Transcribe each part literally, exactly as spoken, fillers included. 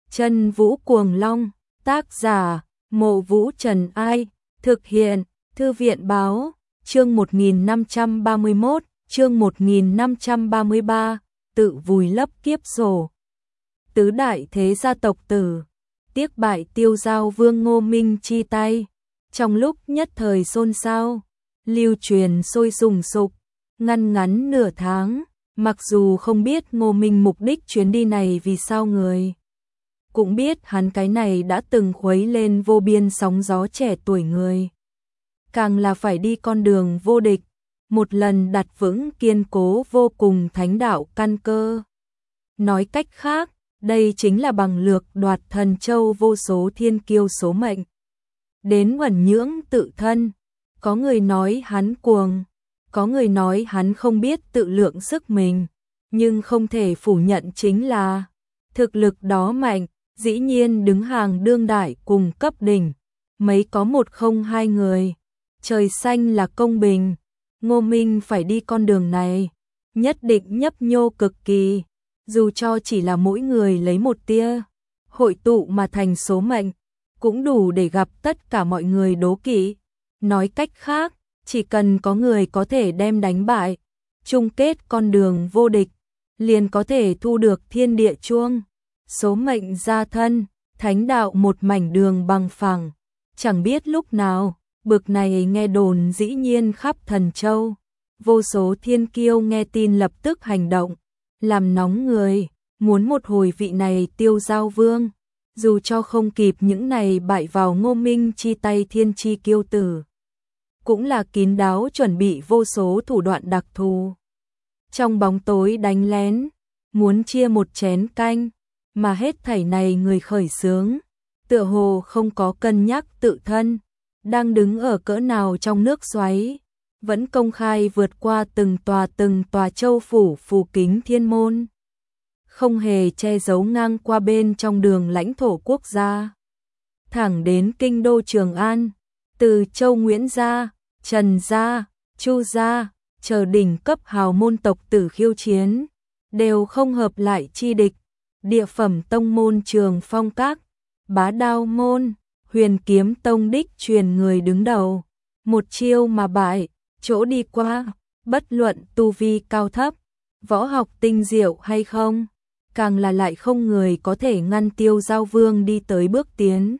Chân Vũ Cuồng Long, tác giả, Mộ Vũ Trần Ai, thực hiện, Thư viện Báo, chương một nghìn năm trăm ba mươi mốt, chương một nghìn năm trăm ba mươi ba, tự vùi lấp kiếp sổ. Tứ đại thế gia tộc tử, tiếc bại Tiêu Giao Vương Ngô Minh chi tay, trong lúc nhất thời xôn xao, lưu truyền sôi sùng sục, ngăn ngắn nửa tháng, mặc dù không biết Ngô Minh mục đích chuyến đi này vì sao người. Cũng biết hắn cái này đã từng khuấy lên vô biên sóng gió trẻ tuổi người. Càng là phải đi con đường vô địch, một lần đặt vững kiên cố vô cùng thánh đạo căn cơ. Nói cách khác, đây chính là bằng lược đoạt thần châu vô số thiên kiêu số mệnh. Đến uẩn nhưỡng tự thân, có người nói hắn cuồng, có người nói hắn không biết tự lượng sức mình, nhưng không thể phủ nhận chính là thực lực đó mạnh, dĩ nhiên đứng hàng đương đại cùng cấp đỉnh, mấy có một không hai người. Trời xanh là công bình, Ngô Minh phải đi con đường này, nhất định nhấp nhô cực kỳ, dù cho chỉ là mỗi người lấy một tia, hội tụ mà thành số mệnh, cũng đủ để gặp tất cả mọi người đố kỵ. Nói cách khác, chỉ cần có người có thể đem đánh bại, chung kết con đường vô địch, liền có thể thu được thiên địa chuông, số mệnh gia thân, thánh đạo một mảnh đường bằng phẳng. Chẳng biết lúc nào, bực này nghe đồn dĩ nhiên khắp thần châu, vô số thiên kiêu nghe tin lập tức hành động, làm nóng người, muốn một hồi vị này Tiêu Giao Vương, dù cho không kịp những này bại vào Ngô Minh chi tay thiên chi kiêu tử, cũng là kín đáo chuẩn bị vô số thủ đoạn đặc thù. Trong bóng tối đánh lén, muốn chia một chén canh, mà hết thảy này người khởi xướng, tựa hồ không có cân nhắc tự thân, đang đứng ở cỡ nào trong nước xoáy, vẫn công khai vượt qua từng tòa từng tòa châu phủ phù kính thiên môn, không hề che giấu ngang qua bên trong đường lãnh thổ quốc gia, thẳng đến kinh đô Trường An, từ Châu Nguyễn gia, Trần gia, Chu gia, chờ đỉnh cấp hào môn tộc tử khiêu chiến, đều không hợp lại chi địch. Địa phẩm tông môn Trường Phong Các, Bá Đao môn, Huyền Kiếm tông đích truyền người đứng đầu, một chiêu mà bại, chỗ đi qua, bất luận tu vi cao thấp, võ học tinh diệu hay không, càng là lại không người có thể ngăn Tiêu Giao Vương đi tới bước tiến.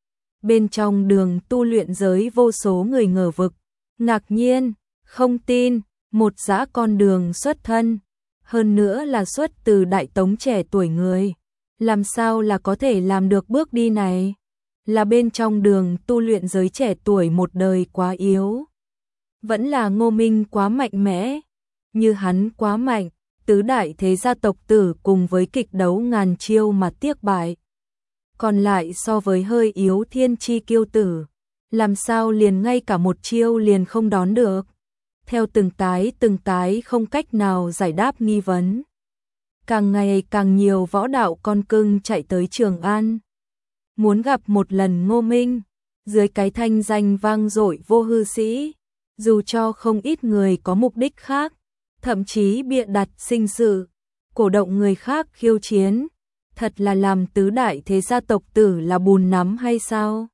Bên trong đường tu luyện giới vô số người ngờ vực, ngạc nhiên, không tin, một dã con đường xuất thân, hơn nữa là xuất từ đại tống trẻ tuổi người, làm sao là có thể làm được bước đi này, là bên trong đường tu luyện giới trẻ tuổi một đời quá yếu, vẫn là Ngô Minh quá mạnh mẽ, như hắn quá mạnh, tứ đại thế gia tộc tử cùng với kịch đấu ngàn chiêu mà tiếc bại, còn lại so với hơi yếu thiên chi kiêu tử, làm sao liền ngay cả một chiêu liền không đón được. Theo từng cái từng cái không cách nào giải đáp nghi vấn. Càng ngày càng nhiều võ đạo con cưng chạy tới Trường An. Muốn gặp một lần Ngô Minh, dưới cái thanh danh vang dội vô hư sĩ, dù cho không ít người có mục đích khác, thậm chí bịa đặt sinh sự, cổ động người khác khiêu chiến, thật là làm tứ đại thế gia tộc tử là bùn nắm hay sao?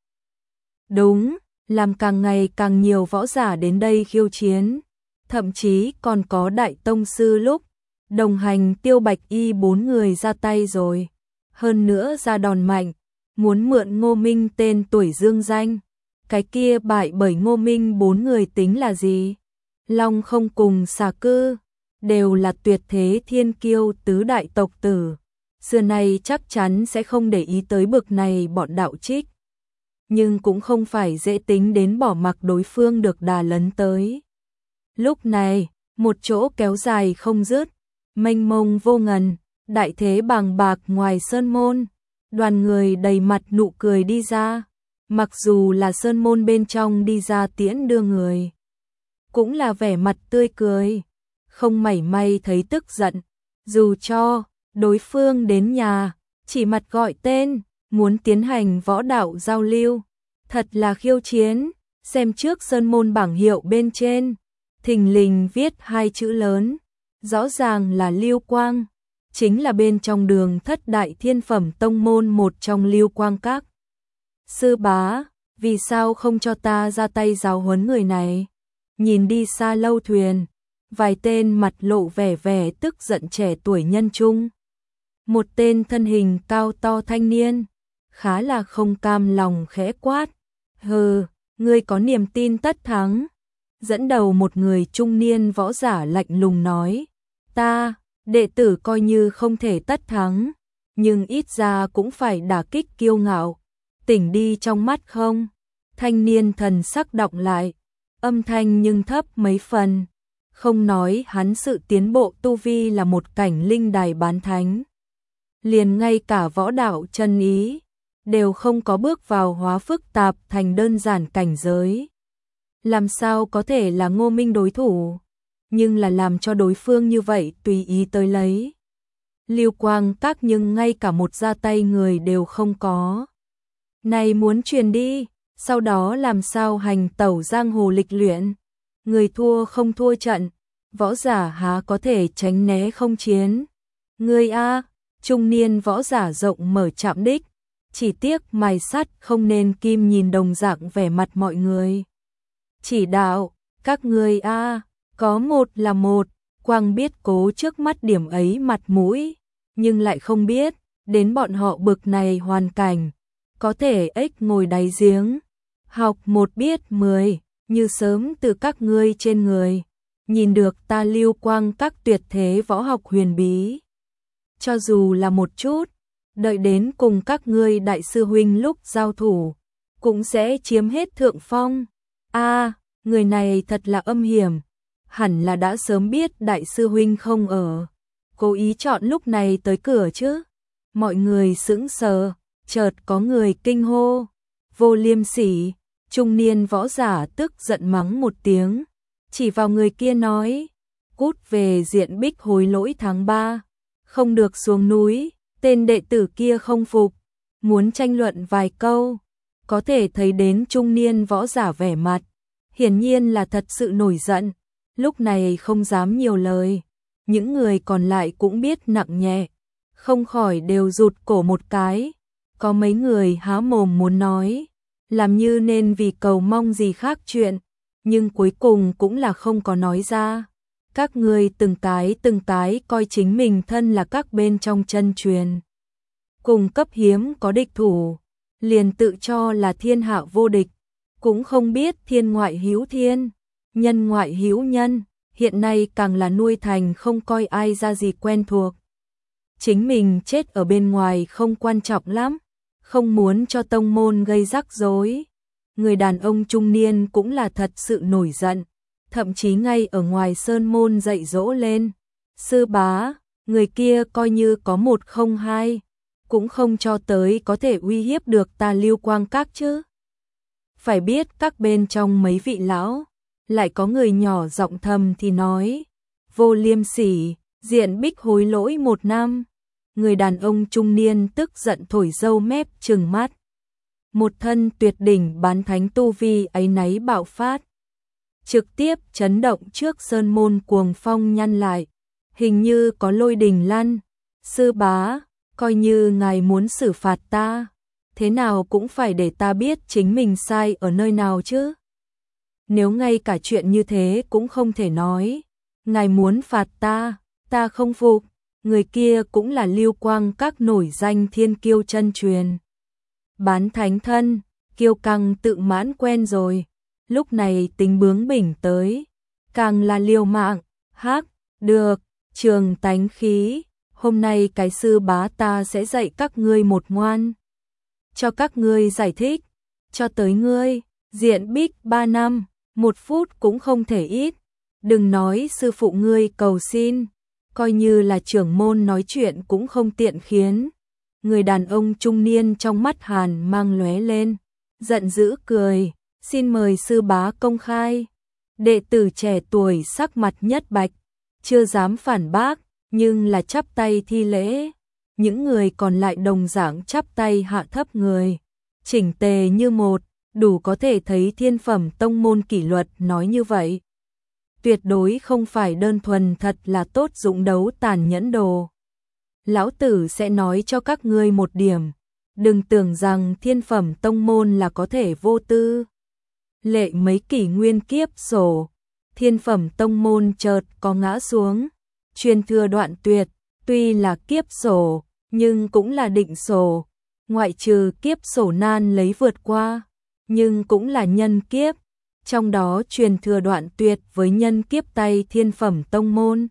Đúng, làm càng ngày càng nhiều võ giả đến đây khiêu chiến, thậm chí còn có đại tông sư lúc đồng hành Tiêu Bạch Y bốn người ra tay rồi, hơn nữa ra đòn mạnh, muốn mượn Ngô Minh tên tuổi dương danh, cái kia bại bởi Ngô Minh bốn người tính là gì? Long không cùng xà cư, đều là tuyệt thế thiên kiêu tứ đại tộc tử, xưa nay chắc chắn sẽ không để ý tới bực này bọn đạo trích. Nhưng cũng không phải dễ tính đến bỏ mặc đối phương được đà lấn tới. Lúc này, một chỗ kéo dài không dứt, mênh mông vô ngần, đại thế bàng bạc ngoài sơn môn, đoàn người đầy mặt nụ cười đi ra, mặc dù là sơn môn bên trong đi ra tiễn đưa người, cũng là vẻ mặt tươi cười, không mảy may thấy tức giận, dù cho đối phương đến nhà, chỉ mặt gọi tên, muốn tiến hành võ đạo giao lưu, thật là khiêu chiến, xem trước sơn môn bảng hiệu bên trên, thình lình viết hai chữ lớn, rõ ràng là Lưu Quang, chính là bên trong đường thất đại thiên phẩm tông môn một trong Lưu Quang Các. Sư bá, vì sao không cho ta ra tay giáo huấn người này? Nhìn đi xa lâu thuyền, vài tên mặt lộ vẻ vẻ tức giận trẻ tuổi nhân trung. Một tên thân hình cao to thanh niên, khá là không cam lòng khẽ quát. Hừ, ngươi có niềm tin tất thắng. Dẫn đầu một người trung niên võ giả lạnh lùng nói. Ta, đệ tử coi như không thể tất thắng, nhưng ít ra cũng phải đả kích kiêu ngạo. Tỉnh đi trong mắt không? Thanh niên thần sắc đọng lại, âm thanh nhưng thấp mấy phần. Không nói hắn sự tiến bộ tu vi là một cảnh linh đài bán thánh. Liền ngay cả võ đạo chân ý, đều không có bước vào hóa phức tạp thành đơn giản cảnh giới. Làm sao có thể là Ngô Minh đối thủ, nhưng là làm cho đối phương như vậy tùy ý tới lấy. Lưu Quang Các nhưng ngay cả một ra tay người đều không có. Này muốn truyền đi, sau đó làm sao hành tẩu giang hồ lịch luyện. Người thua không thua trận, võ giả há có thể tránh né không chiến. Người a, trung niên võ giả rộng mở chạm đích, chỉ tiếc mài sắt không nên kim nhìn đồng dạng vẻ mặt mọi người. Chỉ đạo, các người a, có một là một, quang biết cố trước mắt điểm ấy mặt mũi, nhưng lại không biết, đến bọn họ bực này hoàn cảnh, có thể ếch ngồi đáy giếng, học một biết mười, như sớm từ các ngươi trên người, nhìn được ta Lưu Quang Các tuyệt thế võ học huyền bí. Cho dù là một chút, đợi đến cùng các ngươi đại sư huynh lúc giao thủ, cũng sẽ chiếm hết thượng phong. A, người này thật là âm hiểm, hẳn là đã sớm biết đại sư huynh không ở, cố ý chọn lúc này tới cửa chứ. Mọi người sững sờ, chợt có người kinh hô, vô liêm sỉ. Trung niên võ giả tức giận mắng một tiếng, chỉ vào người kia nói, cút về diện Bích hối lỗi tháng ba, không được xuống núi. Tên đệ tử kia không phục, muốn tranh luận vài câu, có thể thấy đến trung niên võ giả vẻ mặt, hiển nhiên là thật sự nổi giận, lúc này không dám nhiều lời. Những người còn lại cũng biết nặng nhẹ, không khỏi đều rụt cổ một cái, có mấy người há mồm muốn nói, làm như nên vì cầu mong gì khác chuyện, nhưng cuối cùng cũng là không có nói ra. Các ngươi từng cái từng cái coi chính mình thân là các bên trong chân truyền, cùng cấp hiếm có địch thủ, liền tự cho là thiên hạ vô địch, cũng không biết thiên ngoại hữu thiên, nhân ngoại hữu nhân, hiện nay càng là nuôi thành không coi ai ra gì quen thuộc. Chính mình chết ở bên ngoài không quan trọng lắm, không muốn cho tông môn gây rắc rối. Người đàn ông trung niên cũng là thật sự nổi giận, thậm chí ngay ở ngoài sơn môn dạy dỗ lên. Sư bá, người kia coi như có một không hai, cũng không cho tới có thể uy hiếp được ta Lưu Quang Các chứ. Phải biết các bên trong mấy vị lão, lại có người nhỏ giọng thầm thì nói, vô liêm sỉ, diện Bích hối lỗi một năm. Người đàn ông trung niên tức giận thổi râu mép trừng mắt. Một thân tuyệt đỉnh bán thánh tu vi áy náy bạo phát, trực tiếp chấn động trước sơn môn cuồng phong nhăn lại, hình như có lôi đình lăn. Sư bá, coi như ngài muốn xử phạt ta, thế nào cũng phải để ta biết chính mình sai ở nơi nào chứ. Nếu ngay cả chuyện như thế cũng không thể nói, ngài muốn phạt ta, ta không phục. Người kia cũng là Lưu Quang Các nổi danh thiên kiêu chân truyền. Bán thánh thân, kiêu căng tự mãn quen rồi, lúc này tính bướng bỉnh tới, càng là liều mạng. Hắc, được, trường tánh khí, hôm nay cái sư bá ta sẽ dạy các ngươi một ngoan. Cho các ngươi giải thích, cho tới ngươi, diện Bích ba năm, một phút cũng không thể ít. Đừng nói sư phụ ngươi cầu xin, coi như là trưởng môn nói chuyện cũng không tiện khiến. Người đàn ông trung niên trong mắt hàn mang lóe lên, giận dữ cười, xin mời sư bá công khai. Đệ tử trẻ tuổi sắc mặt nhất bạch, chưa dám phản bác, nhưng là chắp tay thi lễ. Những người còn lại đồng dạng chắp tay hạ thấp người, chỉnh tề như một, đủ có thể thấy thiên phẩm tông môn kỷ luật nói như vậy. Tuyệt đối không phải đơn thuần thật là tốt dụng đấu tàn nhẫn đồ. lão tử sẽ nói cho các ngươi một điểm, đừng tưởng rằng thiên phẩm tông môn là có thể vô tư. Lệ mấy kỷ nguyên kiếp sổ, thiên phẩm tông môn chợt có ngã xuống, truyền thừa đoạn tuyệt, tuy là kiếp sổ, nhưng cũng là định sổ, ngoại trừ kiếp sổ nan lấy vượt qua, nhưng cũng là nhân kiếp, trong đó truyền thừa đoạn tuyệt với nhân kiếp tay thiên phẩm tông môn.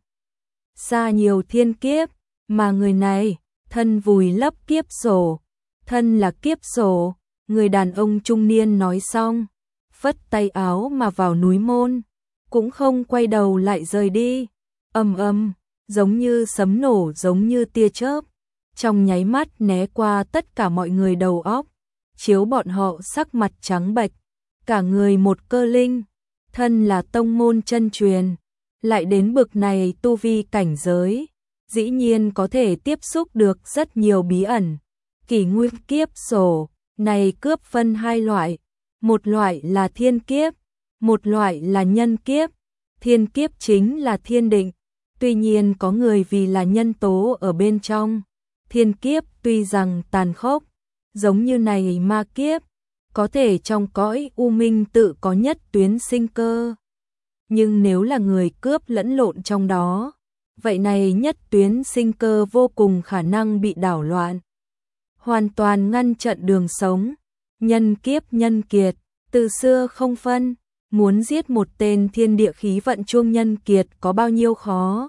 Xa nhiều thiên kiếp, mà người này, thân vùi lấp kiếp sổ, thân là kiếp sổ, người đàn ông trung niên nói xong, phất tay áo mà vào núi môn, cũng không quay đầu lại rời đi, ầm ầm, giống như sấm nổ giống như tia chớp, trong nháy mắt né qua tất cả mọi người đầu óc, chiếu bọn họ sắc mặt trắng bệch, cả người một cơ linh, thân là tông môn chân truyền, lại đến bực này tu vi cảnh giới, dĩ nhiên có thể tiếp xúc được rất nhiều bí ẩn. Kỷ nguyên kiếp sổ, này cướp phân hai loại, một loại là thiên kiếp, một loại là nhân kiếp. Thiên kiếp chính là thiên định, tuy nhiên có người vì là nhân tố ở bên trong. Thiên kiếp tuy rằng tàn khốc, giống như này ma kiếp, có thể trong cõi u minh tự có nhất tuyến sinh cơ. Nhưng nếu là người cướp lẫn lộn trong đó, vậy này nhất tuyến sinh cơ vô cùng khả năng bị đảo loạn, hoàn toàn ngăn chặn đường sống. Nhân kiếp nhân kiệt, từ xưa không phân, muốn giết một tên thiên địa khí vận chuông nhân kiệt có bao nhiêu khó.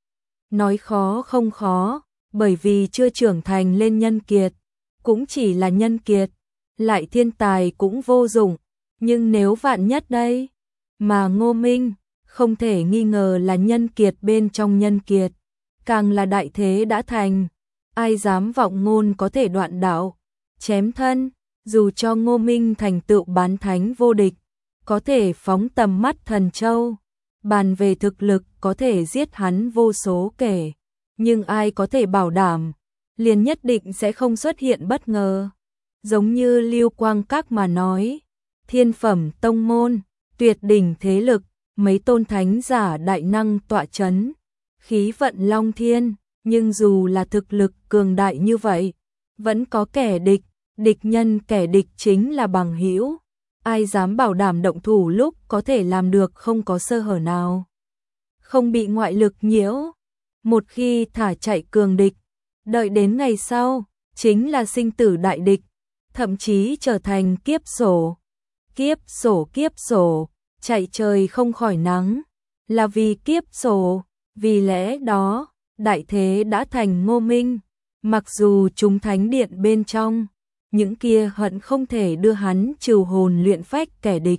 Nói khó không khó, bởi vì chưa trưởng thành lên nhân kiệt, cũng chỉ là nhân kiệt, lại thiên tài cũng vô dụng, nhưng nếu vạn nhất đây, mà Ngô Minh, không thể nghi ngờ là nhân kiệt bên trong nhân kiệt, càng là đại thế đã thành, ai dám vọng ngôn có thể đoạn đạo, chém thân, dù cho Ngô Minh thành tựu bán thánh vô địch, có thể phóng tầm mắt thần châu, bàn về thực lực có thể giết hắn vô số kể, nhưng ai có thể bảo đảm, liền nhất định sẽ không xuất hiện bất ngờ. Giống như Lưu Quang Các mà nói, thiên phẩm tông môn, tuyệt đỉnh thế lực, mấy tôn thánh giả đại năng tọa chấn, khí vận long thiên, nhưng dù là thực lực cường đại như vậy, vẫn có kẻ địch, địch nhân kẻ địch chính là bằng hữu, ai dám bảo đảm động thủ lúc có thể làm được không có sơ hở nào, không bị ngoại lực nhiễu. Một khi thả chạy cường địch, đợi đến ngày sau, chính là sinh tử đại địch, thậm chí trở thành kiếp sổ. Kiếp sổ kiếp sổ, chạy trời không khỏi nắng, là vì kiếp sổ, vì lẽ đó, đại thế đã thành Ngô Minh, mặc dù chúng thánh điện bên trong, những kia hận không thể đưa hắn trừ hồn luyện phách kẻ địch.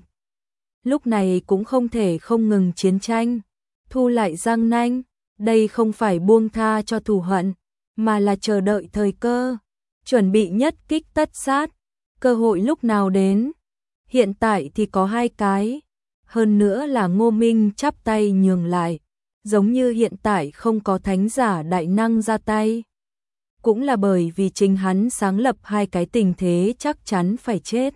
Lúc này cũng không thể không ngừng chiến tranh, thu lại răng nanh, đây không phải buông tha cho thù hận, mà là chờ đợi thời cơ, chuẩn bị nhất kích tất sát, cơ hội lúc nào đến. Hiện tại thì có hai cái, hơn nữa là Ngô Minh chắp tay nhường lại, giống như hiện tại không có thánh giả đại năng ra tay. Cũng là bởi vì chính hắn sáng lập hai cái tình thế chắc chắn phải chết.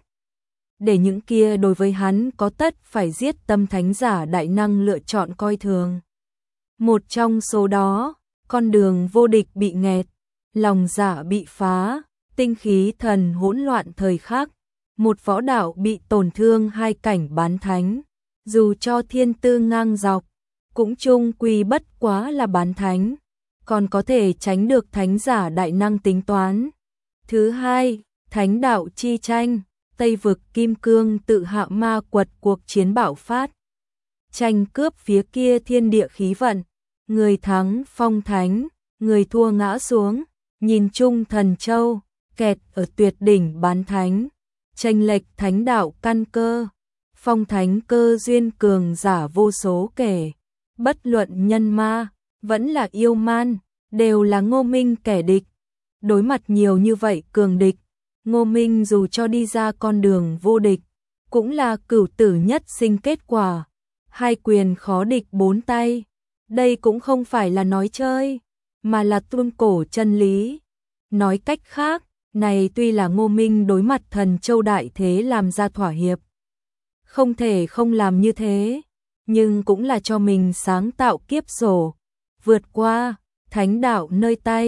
Để những kia đối với hắn có tất phải giết tâm thánh giả đại năng lựa chọn coi thường. Một trong số đó, con đường vô địch bị nghẹt, lòng dạ bị phá, tinh khí thần hỗn loạn thời khắc, một võ đạo bị tổn thương hai cảnh bán thánh, dù cho thiên tư ngang dọc, cũng chung quy bất quá là bán thánh, còn có thể tránh được thánh giả đại năng tính toán. Thứ hai, thánh đạo chi tranh, Tây vực Kim Cương tự hạ ma quật cuộc chiến bạo phát. Tranh cướp phía kia thiên địa khí vận, người thắng phong thánh, người thua ngã xuống, nhìn chung thần châu, kẹt ở tuyệt đỉnh bán thánh, tranh lệch thánh đạo căn cơ, phong thánh cơ duyên cường giả vô số kể, bất luận nhân ma, vẫn là yêu man, đều là Ngô Minh kẻ địch. Đối mặt nhiều như vậy cường địch, Ngô Minh dù cho đi ra con đường vô địch, cũng là cửu tử nhất sinh kết quả, hai quyền khó địch bốn tay. Đây cũng không phải là nói chơi, mà là tuôn cổ chân lý. Nói cách khác, này tuy là Ngô Minh đối mặt thần châu đại thế làm ra thỏa hiệp, không thể không làm như thế, nhưng cũng là cho mình sáng tạo kiếp sổ, vượt qua thánh đạo nơi tay,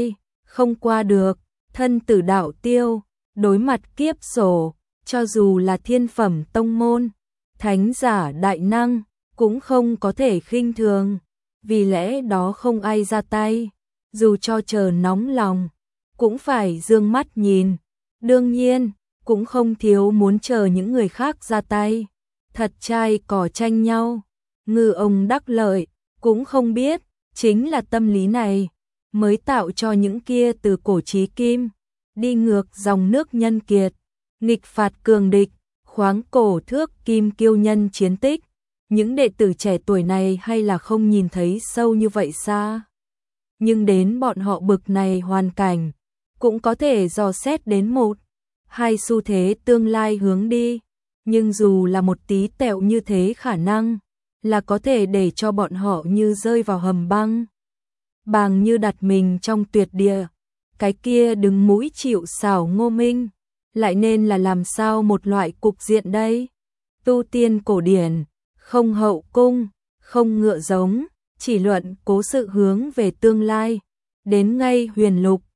không qua được, thân tử đạo tiêu, đối mặt kiếp sổ, cho dù là thiên phẩm tông môn, thánh giả đại năng, cũng không có thể khinh thường, vì lẽ đó không ai ra tay, dù cho chờ nóng lòng, cũng phải dương mắt nhìn, đương nhiên, cũng không thiếu muốn chờ những người khác ra tay, thật trai cỏ tranh nhau, ngư ông đắc lợi, cũng không biết, chính là tâm lý này, mới tạo cho những kia từ cổ chí kim, đi ngược dòng nước nhân kiệt, nghịch phạt cường địch, khoáng cổ thước kim kiêu nhân chiến tích. Những đệ tử trẻ tuổi này hay là không nhìn thấy sâu như vậy xa. Nhưng đến bọn họ bực này hoàn cảnh, cũng có thể dò xét đến một, hai xu thế tương lai hướng đi. Nhưng dù là một tí tẹo như thế khả năng, là có thể để cho bọn họ như rơi vào hầm băng. Bàng như đặt mình trong tuyệt địa, cái kia đứng mũi chịu sào Ngô Minh, lại nên là làm sao một loại cục diện đây? Tu tiên cổ điển, không hậu cung, không ngựa giống, chỉ luận cố sự hướng về tương lai, đến ngay huyền lục,